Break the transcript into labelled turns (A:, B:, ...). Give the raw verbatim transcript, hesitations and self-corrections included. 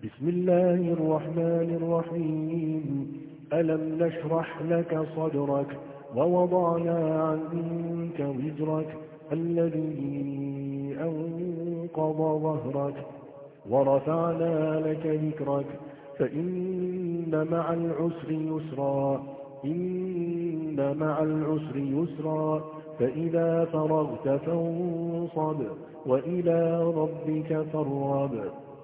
A: بسم الله الرحمن الرحيم. ألم نشرح لك صدرك ووضعنا عنك وزرك الذي أنقض ظهرك ورفعنا لك ذكرك فإن مع العسر يسرا إن مع العسر يسرا فإذا فرغت فانصب وإلى ربك فارغب